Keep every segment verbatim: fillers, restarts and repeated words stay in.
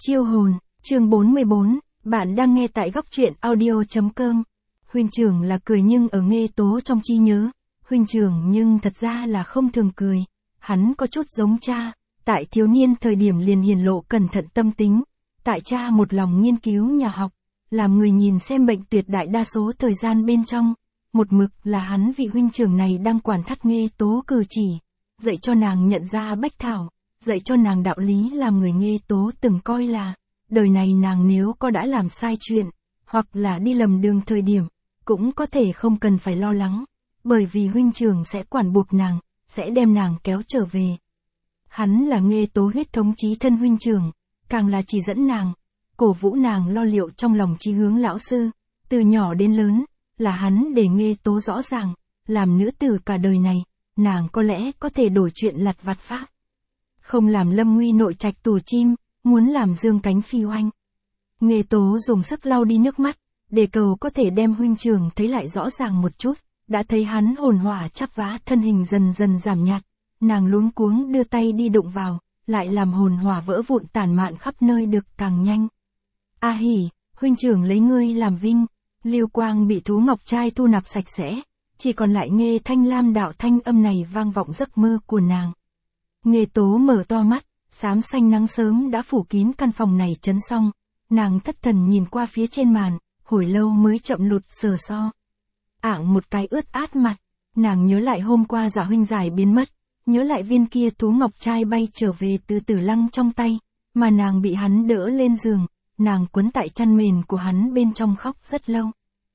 Chiêu hồn, chương bốn mươi bốn, bạn đang nghe tại góc truyện audio chấm com. Huynh trưởng là cười nhưng ở Nghê Tố trong trí nhớ, huynh trưởng nhưng thật ra là không thường cười. Hắn có chút giống cha, tại thiếu niên thời điểm liền hiển lộ cẩn thận tâm tính, tại cha một lòng nghiên cứu nhà học, làm người nhìn xem bệnh tuyệt đại đa số thời gian bên trong, một mực là hắn vị huynh trưởng này đang quản thắt Nghê Tố cử chỉ, dạy cho nàng nhận ra bách thảo, dạy cho nàng đạo lý làm người Nghê Tố từng coi là, đời này nàng nếu có đã làm sai chuyện, hoặc là đi lầm đường thời điểm, cũng có thể không cần phải lo lắng, bởi vì huynh trưởng sẽ quản buộc nàng, sẽ đem nàng kéo trở về. Hắn là Nghê Tố huyết thống chí thân huynh trưởng, càng là chỉ dẫn nàng, cổ vũ nàng lo liệu trong lòng chí hướng lão sư, từ nhỏ đến lớn, là hắn để Nghê Tố rõ ràng, làm nữ tử cả đời này, nàng có lẽ có thể đổi chuyện lặt vặt pháp. Không làm lâm nguy nội trạch tù chim, muốn làm dương cánh phi oanh. Nghê Tố dùng sức lau đi nước mắt, để cầu có thể đem huynh trưởng thấy lại rõ ràng một chút, đã thấy hắn hồn hỏa chắp vá thân hình dần dần giảm nhạt, nàng luống cuống đưa tay đi đụng vào, lại làm hồn hỏa vỡ vụn tản mạn khắp nơi được càng nhanh. A hỉ, huynh trưởng lấy ngươi làm vinh, Lưu Quang bị thú ngọc trai thu nạp sạch sẽ, chỉ còn lại Nghê Thanh Lam đạo thanh âm này vang vọng giấc mơ của nàng. Nghê Tố mở to mắt, xám xanh nắng sớm đã phủ kín căn phòng này chấn xong, nàng thất thần nhìn qua phía trên màn, hồi lâu mới chậm lụt sờ so. Ảng một cái ướt át mặt, nàng nhớ lại hôm qua giả huynh giải biến mất, nhớ lại viên kia thú ngọc trai bay trở về từ Tử Lăng trong tay, mà nàng bị hắn đỡ lên giường, nàng quấn tại chăn mền của hắn bên trong khóc rất lâu.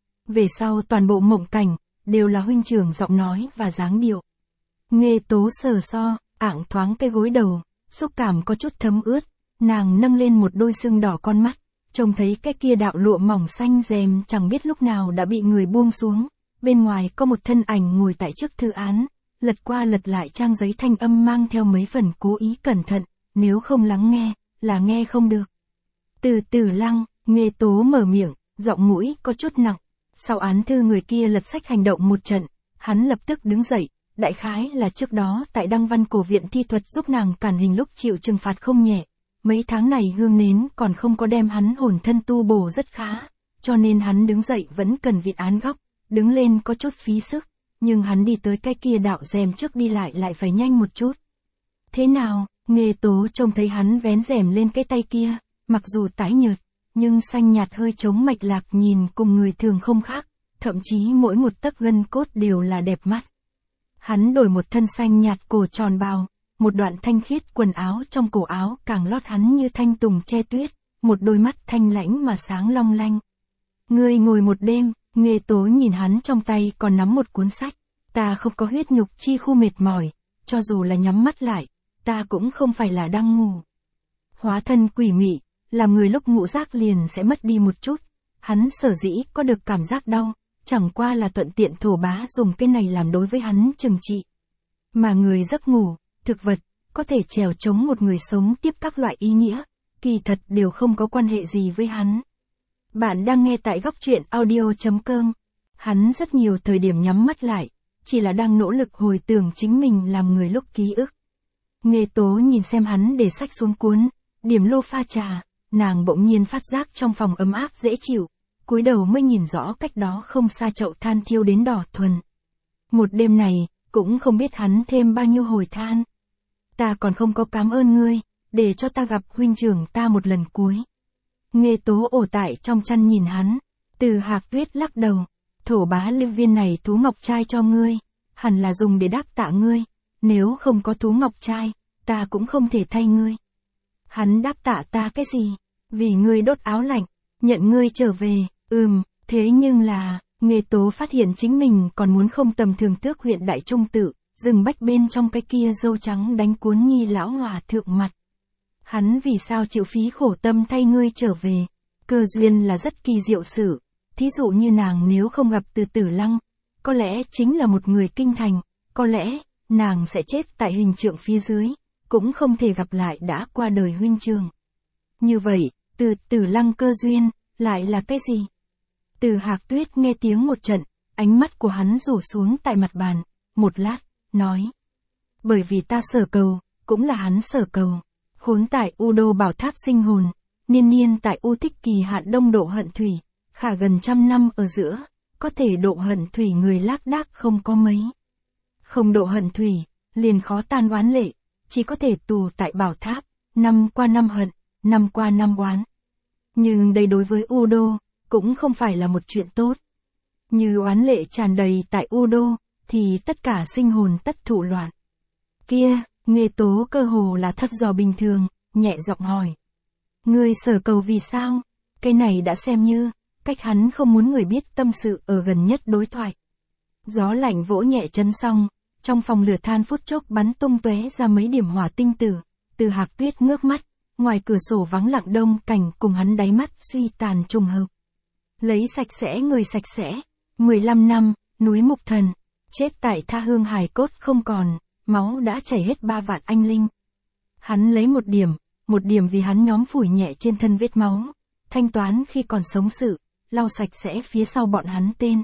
Về sau toàn bộ mộng cảnh, đều là huynh trưởng giọng nói và dáng điệu. Nghê Tố sờ so, ảng thoáng cái gối đầu, xúc cảm có chút thấm ướt, nàng nâng lên một đôi sưng đỏ con mắt, trông thấy cái kia đạo lụa mỏng xanh rèm chẳng biết lúc nào đã bị người buông xuống, bên ngoài có một thân ảnh ngồi tại trước thư án, lật qua lật lại trang giấy thanh âm mang theo mấy phần cố ý cẩn thận, nếu không lắng nghe, là nghe không được. Từ Tử Lăng, Nghê Tố mở miệng, giọng mũi có chút nặng, sau án thư người kia lật sách hành động một trận, hắn lập tức đứng dậy. Đại khái là trước đó tại Đăng Văn Cổ Viện thi thuật giúp nàng cản hình lúc chịu trừng phạt không nhẹ. Mấy tháng này hương nến còn không có đem hắn hồn thân tu bổ rất khá, cho nên hắn đứng dậy vẫn cần vịn án góc, đứng lên có chút phí sức, nhưng hắn đi tới cái kia đạo rèm trước đi lại lại phải nhanh một chút. Thế nào, Nghê Tố trông thấy hắn vén rèm lên cái tay kia, mặc dù tái nhợt, nhưng xanh nhạt hơi trống mạch lạc nhìn cùng người thường không khác, thậm chí mỗi một tấc gân cốt đều là đẹp mắt. Hắn đổi một thân xanh nhạt cổ tròn bào, một đoạn thanh khiết quần áo trong cổ áo càng lót hắn như thanh tùng che tuyết, một đôi mắt thanh lãnh mà sáng long lanh. Ngươi ngồi một đêm, Nghê Tố nhìn hắn trong tay còn nắm một cuốn sách, ta không có huyết nhục chi khu mệt mỏi, cho dù là nhắm mắt lại, ta cũng không phải là đang ngủ. Hóa thân quỷ mị, làm người lúc ngủ giác liền sẽ mất đi một chút, hắn sở dĩ có được cảm giác đau. Chẳng qua là thuận tiện thổ bá dùng cái này làm đối với hắn trừng trị. Mà người giấc ngủ, thực vật, có thể trèo chống một người sống tiếp các loại ý nghĩa, kỳ thật đều không có quan hệ gì với hắn. Bạn đang nghe tại góc truyện audio chấm com. Hắn rất nhiều thời điểm nhắm mắt lại, chỉ là đang nỗ lực hồi tưởng chính mình làm người lúc ký ức. Nghê Tố nhìn xem hắn để sách xuống cuốn, điểm lô pha trà, nàng bỗng nhiên phát giác trong phòng ấm áp dễ chịu. Cúi đầu mới nhìn rõ cách đó không xa chậu than thiêu đến đỏ thuần. Một đêm này, cũng không biết hắn thêm bao nhiêu hồi than. Ta còn không có cảm ơn ngươi, để cho ta gặp huynh trưởng ta một lần cuối. Nghê Tố ổ tại trong chăn nhìn hắn, Từ Hạc Tuyết lắc đầu, thổ bá lưu viên này thú ngọc trai cho ngươi, hẳn là dùng để đáp tạ ngươi, nếu không có thú ngọc trai, ta cũng không thể thay ngươi. Hắn đáp tạ ta cái gì? Vì ngươi đốt áo lạnh, nhận ngươi trở về. Ừm, thế nhưng là, Nghê Tố phát hiện chính mình còn muốn không tầm thường tước huyện Đại Trung Tự, rừng bách bên trong cái kia dâu trắng đánh cuốn nghi lão hòa thượng mặt. Hắn vì sao chịu phí khổ tâm thay ngươi trở về? Cơ duyên là rất kỳ diệu sự, thí dụ như nàng nếu không gặp từ Tử Lăng, có lẽ chính là một người kinh thành, có lẽ, nàng sẽ chết tại hình trượng phía dưới, cũng không thể gặp lại đã qua đời huynh trưởng. Như vậy, từ Tử Lăng cơ duyên, lại là cái gì? Từ Hạc Tuyết nghe tiếng một trận, ánh mắt của hắn rủ xuống tại mặt bàn, một lát, nói. Bởi vì ta sở cầu, cũng là hắn sở cầu. Khốn tại U Đô Bảo Tháp sinh hồn, niên niên tại U Tích kỳ hạn đông độ hận thủy, khả gần trăm năm ở giữa, có thể độ hận thủy người lác đác không có mấy. Không độ hận thủy, liền khó tan oán lệ, chỉ có thể tù tại bảo tháp, năm qua năm hận, năm qua năm oán. Nhưng đây đối với U Đô, cũng không phải là một chuyện tốt. Như oán lệ tràn đầy tại U Đô, thì tất cả sinh hồn tất thụ loạn. Kia, Nghê Tố cơ hồ là thấp dò bình thường, nhẹ giọng hỏi. Ngươi sở cầu vì sao? Cái này đã xem như, cách hắn không muốn người biết tâm sự ở gần nhất đối thoại. Gió lạnh vỗ nhẹ chân xong, trong phòng lửa than phút chốc bắn tung tóe ra mấy điểm hỏa tinh tử, Từ Hạc Tuyết ngước mắt, ngoài cửa sổ vắng lặng đông cảnh cùng hắn đáy mắt suy tàn trùng hợp. Lấy sạch sẽ người sạch sẽ, mười lăm năm, núi Mục Thần, chết tại tha hương hài cốt không còn, máu đã chảy hết ba vạn anh linh. Hắn lấy một điểm, một điểm vì hắn nhóm phủi nhẹ trên thân vết máu, thanh toán khi còn sống sự, lau sạch sẽ phía sau bọn hắn tên.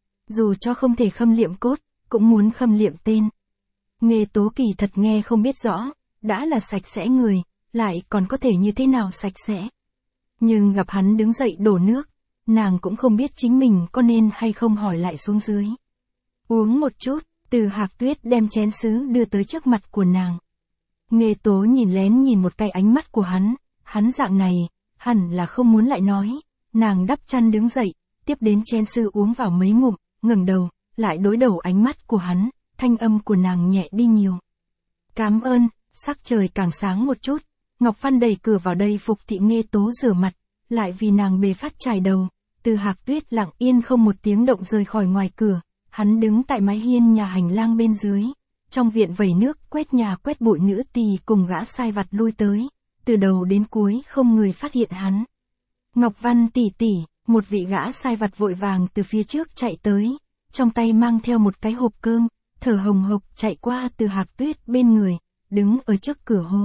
Dù cho không thể khâm liệm cốt, cũng muốn khâm liệm tên. Nghê Tố kỳ thật nghe không biết rõ, đã là sạch sẽ người, lại còn có thể như thế nào sạch sẽ. Nhưng gặp hắn đứng dậy đổ nước, nàng cũng không biết chính mình có nên hay không hỏi lại xuống dưới. Uống một chút, Từ Hạc Tuyết đem chén sứ đưa tới trước mặt của nàng. Nghê Tố nhìn lén nhìn một cái ánh mắt của hắn, hắn dạng này, hẳn là không muốn lại nói. Nàng đắp chăn đứng dậy, tiếp đến chén sứ uống vào mấy ngụm, ngẩng đầu, lại đối đầu ánh mắt của hắn, thanh âm của nàng nhẹ đi nhiều. Cảm ơn, sắc trời càng sáng một chút, Ngọc Văn đẩy cửa vào đây phục thị Nghê Tố rửa mặt, lại vì nàng bề phát chải đầu. Từ Hạc Tuyết lặng yên không một tiếng động rời khỏi ngoài cửa, hắn đứng tại mái hiên nhà hành lang bên dưới, trong viện vẩy nước quét nhà quét bụi nữ tỳ cùng gã sai vặt lui tới, từ đầu đến cuối không người phát hiện hắn. Ngọc Văn tỷ tỷ, một vị gã sai vặt vội vàng từ phía trước chạy tới, trong tay mang theo một cái hộp cơm, thở hồng hộc chạy qua Từ Hạc Tuyết bên người, đứng ở trước cửa hô.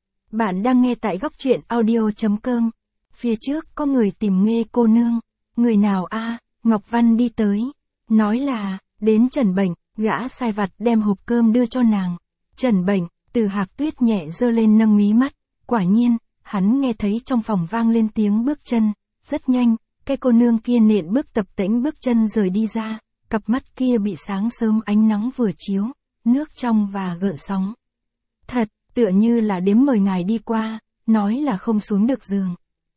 Bạn đang nghe tại góc truyện audio chấm com. Phía trước có người tìm Nghê cô nương. Người nào a? Ngọc Văn đi tới, nói là, đến Trần Bệnh, gã sai vặt đem hộp cơm đưa cho nàng. Trần Bệnh, Từ Hạc Tuyết nhẹ giơ lên nâng mí mắt, quả nhiên, hắn nghe thấy trong phòng vang lên tiếng bước chân, rất nhanh, cái cô nương kia nện bước tập tễnh bước chân rời đi ra, cặp mắt kia bị sáng sớm ánh nắng vừa chiếu, nước trong và gợn sóng. Thật, tựa như là đếm mời ngài đi qua, nói là không xuống được giường.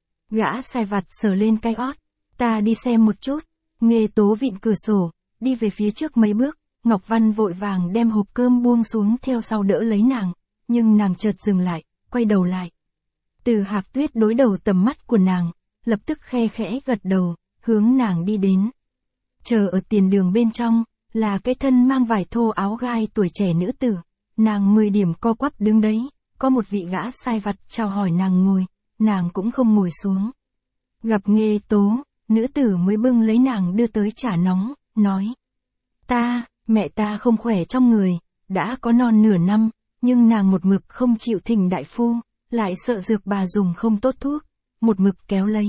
Gã sai vặt sờ lên cái ót, ta đi xem một chút. Nghê Tố vịn cửa sổ, đi về phía trước mấy bước, Ngọc Văn vội vàng đem hộp cơm buông xuống theo sau đỡ lấy nàng, nhưng nàng chợt dừng lại, quay đầu lại. Từ Hạc Tuyết đối đầu tầm mắt của nàng, lập tức khe khẽ gật đầu, hướng nàng đi đến. Chờ ở tiền đường bên trong, là cái thân mang vải thô áo gai tuổi trẻ nữ tử, nàng mười điểm co quắp đứng đấy, có một vị gã sai vặt chào hỏi nàng ngồi, nàng cũng không ngồi xuống. Gặp Nghê Tố, nữ tử mới bưng lấy nàng đưa tới trà nóng, nói. Ta, mẹ ta không khỏe trong người, đã có non nửa năm, nhưng nàng một mực không chịu thỉnh đại phu, lại sợ dược bà dùng không tốt thuốc, một mực kéo lấy.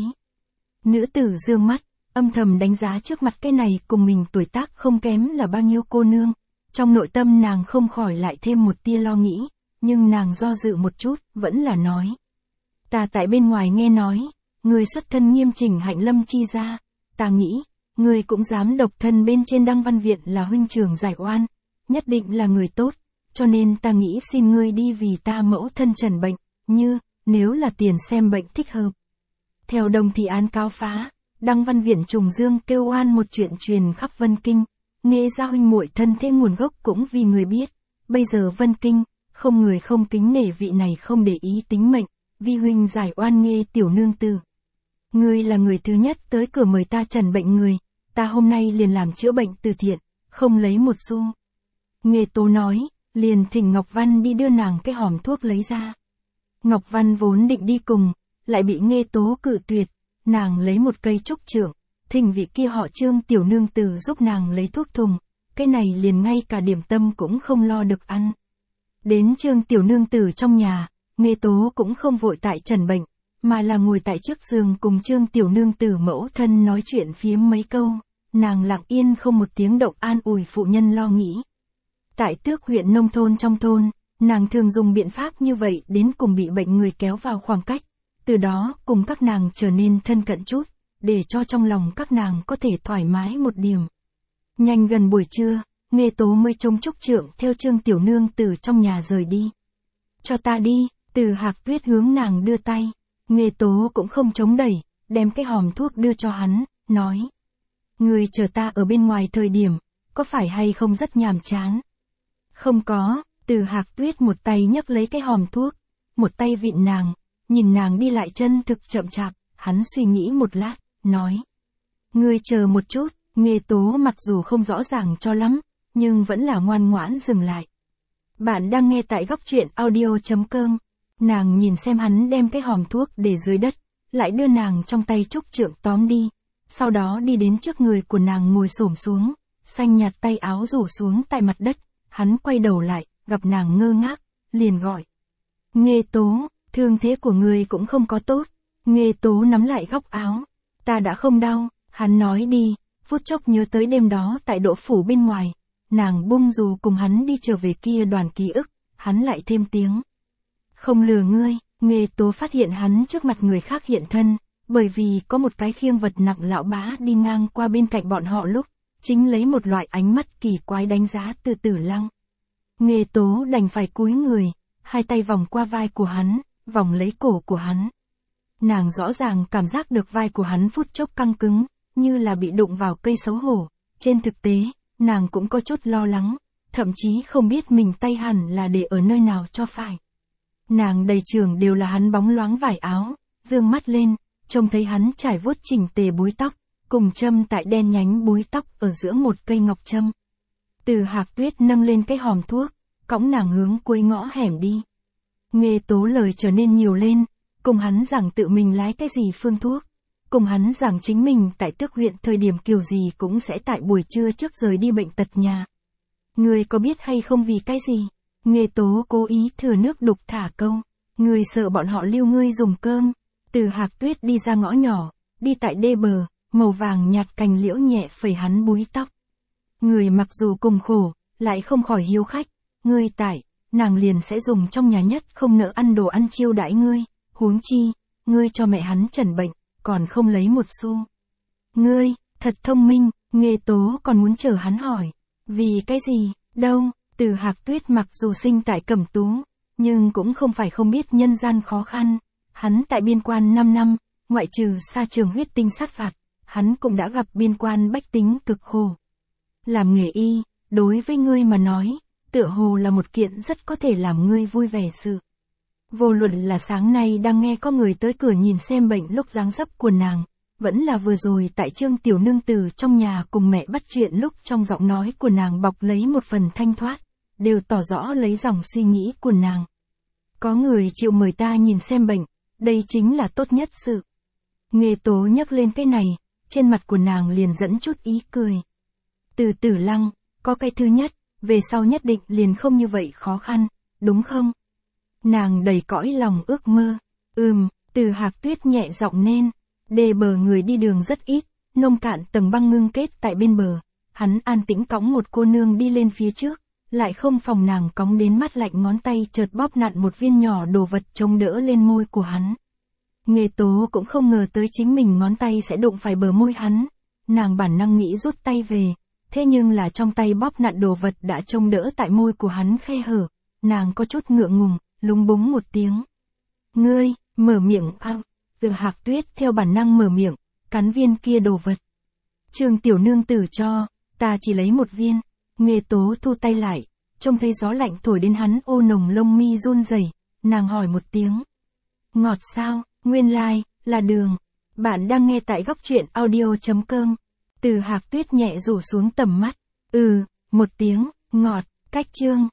Nữ tử dương mắt, âm thầm đánh giá trước mặt cái này cùng mình tuổi tác không kém là bao nhiêu cô nương. Trong nội tâm nàng không khỏi lại thêm một tia lo nghĩ, nhưng nàng do dự một chút, vẫn là nói. Ta tại bên ngoài nghe nói, người xuất thân nghiêm chỉnh hạnh lâm chi ra, ta nghĩ, người cũng dám độc thân bên trên Đăng Văn Viện là huynh trưởng giải oan, nhất định là người tốt, cho nên ta nghĩ xin ngươi đi vì ta mẫu thân trần bệnh, như, nếu là tiền xem bệnh thích hợp. Theo đồng thị án cáo phá, Đăng Văn Viện trùng dương kêu oan một chuyện truyền khắp Vân Kinh, Nghê gia huynh muội thân thế nguồn gốc cũng vì người biết, bây giờ Vân Kinh, không người không kính nể vị này không để ý tính mệnh, vi huynh giải oan Nghê tiểu nương tử. Ngươi là người thứ nhất tới cửa mời ta trần bệnh người, ta hôm nay liền làm chữa bệnh từ thiện, không lấy một xu. Nghê Tố nói, liền thỉnh Ngọc Văn đi đưa nàng cái hòm thuốc lấy ra. Ngọc Văn vốn định đi cùng, lại bị Nghê Tố cự tuyệt, nàng lấy một cây trúc trượng, thỉnh vị kia họ Trương tiểu nương tử giúp nàng lấy thuốc thùng, cái này liền ngay cả điểm tâm cũng không lo được ăn. Đến Trương tiểu nương tử trong nhà, Nghê Tố cũng không vội tại trần bệnh, mà là ngồi tại trước giường cùng Trương tiểu nương tử mẫu thân nói chuyện phiếm mấy câu, nàng lặng yên không một tiếng động an ủi phụ nhân lo nghĩ. Tại Tước huyện nông thôn trong thôn, nàng thường dùng biện pháp như vậy đến cùng bị bệnh người kéo vào khoảng cách, từ đó cùng các nàng trở nên thân cận chút, để cho trong lòng các nàng có thể thoải mái một điểm. Nhanh gần buổi trưa, Nghê Tố mới trông Trúc Trượng theo Trương Tiểu Nương từ trong nhà rời đi. Cho ta đi, Từ Hạc Tuyết hướng nàng đưa tay. Nghê Tố cũng không chống đẩy, đem cái hòm thuốc đưa cho hắn, nói. Ngươi chờ ta ở bên ngoài thời điểm, có phải hay không rất nhàm chán? Không có, Từ Hạc Tuyết một tay nhấc lấy cái hòm thuốc, một tay vịn nàng, nhìn nàng đi lại chân thực chậm chạp, hắn suy nghĩ một lát, nói. Ngươi chờ một chút, Nghê Tố mặc dù không rõ ràng cho lắm, nhưng vẫn là ngoan ngoãn dừng lại. Bạn đang nghe tại góc truyện audio chấm com. Nàng nhìn xem hắn đem cái hòm thuốc để dưới đất, lại đưa nàng trong tay Trúc Trượng tóm đi. Sau đó đi đến trước người của nàng ngồi xổm xuống, xanh nhạt tay áo rủ xuống tại mặt đất. Hắn quay đầu lại, gặp nàng ngơ ngác, liền gọi. Nghê Tố, thương thế của người cũng không có tốt. Nghê Tố nắm lại góc áo. Ta đã không đau, hắn nói đi, phút chốc nhớ tới đêm đó tại Đỗ Phủ bên ngoài. Nàng bung dù cùng hắn đi trở về kia đoàn ký ức, hắn lại thêm tiếng. Không lừa ngươi, Nghê Tố phát hiện hắn trước mặt người khác hiện thân, bởi vì có một cái khiêng vật nặng lão bá đi ngang qua bên cạnh bọn họ lúc, chính lấy một loại ánh mắt kỳ quái đánh giá từ Tử Lăng. Nghê Tố đành phải cúi người, hai tay vòng qua vai của hắn, vòng lấy cổ của hắn. Nàng rõ ràng cảm giác được vai của hắn phút chốc căng cứng, như là bị đụng vào cây xấu hổ. Trên thực tế, nàng cũng có chút lo lắng, thậm chí không biết mình tay hẳn là để ở nơi nào cho phải. Nàng đầy trường đều là hắn bóng loáng vải áo, dương mắt lên, trông thấy hắn trải vuốt chỉnh tề búi tóc, cùng châm tại đen nhánh búi tóc ở giữa một cây ngọc châm. Từ Hạc Tuyết nâng lên cái hòm thuốc, cõng nàng hướng cuối ngõ hẻm đi. Nghê Tố lời trở nên nhiều lên, cùng hắn giảng tự mình lái cái gì phương thuốc, cùng hắn giảng chính mình tại Tước huyện thời điểm kiểu gì cũng sẽ tại buổi trưa trước rời đi bệnh tật nhà. Ngươi có biết hay không vì cái gì? Nghê Tố cố ý thừa nước đục thả câu. Ngươi sợ bọn họ lưu ngươi dùng cơm. Từ Hạc Tuyết đi ra ngõ nhỏ, đi tại đê bờ, màu vàng nhạt cành liễu nhẹ phẩy hắn búi tóc. Người mặc dù cùng khổ, lại không khỏi hiếu khách. Ngươi tại, nàng liền sẽ dùng trong nhà nhất không nỡ ăn đồ ăn chiêu đãi ngươi. Huống chi, ngươi cho mẹ hắn trần bệnh, còn không lấy một xu. Ngươi, thật thông minh, Nghê Tố còn muốn chờ hắn hỏi. Vì cái gì, đâu? Từ Hạc Tuyết mặc dù sinh tại Cẩm Tú, nhưng cũng không phải không biết nhân gian khó khăn. Hắn tại biên quan năm năm, ngoại trừ xa trường huyết tinh sát phạt, hắn cũng đã gặp biên quan bách tính cực khổ. Làm nghề y, đối với ngươi mà nói, tựa hồ là một kiện rất có thể làm ngươi vui vẻ sự. Vô luận là sáng nay đang nghe có người tới cửa nhìn xem bệnh lúc dáng dấp của nàng, vẫn là vừa rồi tại Trương Tiểu Nương từ trong nhà cùng mẹ bắt chuyện lúc trong giọng nói của nàng bọc lấy một phần thanh thoát, đều tỏ rõ lấy dòng suy nghĩ của nàng. Có người chịu mời ta nhìn xem bệnh, đây chính là tốt nhất sự. Nghê Tố nhắc lên cái này, trên mặt của nàng liền dẫn chút ý cười. Từ Tử Lăng, có cái thứ nhất, về sau nhất định liền không như vậy khó khăn, đúng không? Nàng đầy cõi lòng ước mơ. Ừm, Từ Hạc Tuyết nhẹ giọng nên. Đê bờ người đi đường rất ít, nông cạn tầng băng ngưng kết tại bên bờ. Hắn an tĩnh cõng một cô nương đi lên phía trước, lại không phòng nàng cõng đến mắt lạnh ngón tay chợt bóp nặn một viên nhỏ đồ vật chống đỡ lên môi của hắn. Nghê Tố cũng không ngờ tới chính mình ngón tay sẽ đụng phải bờ môi hắn. Nàng bản năng nghĩ rút tay về, thế nhưng là trong tay bóp nặn đồ vật đã chống đỡ tại môi của hắn khe hở. Nàng có chút ngượng ngùng, lúng búng một tiếng. Ngươi, mở miệng ao. Từ Hạc Tuyết theo bản năng mở miệng, cắn viên kia đồ vật. Trương Tiểu Nương tử cho, ta chỉ lấy một viên. Nghê Tố thu tay lại, trông thấy gió lạnh thổi đến hắn ô nồng lông mi run rẩy, nàng hỏi một tiếng. Ngọt sao? Nguyên lai, like, là đường. Bạn đang nghe tại góc truyện audio chấm com. Từ Hạc Tuyết nhẹ rủ xuống tầm mắt. Ừ, một tiếng, ngọt, cách chương.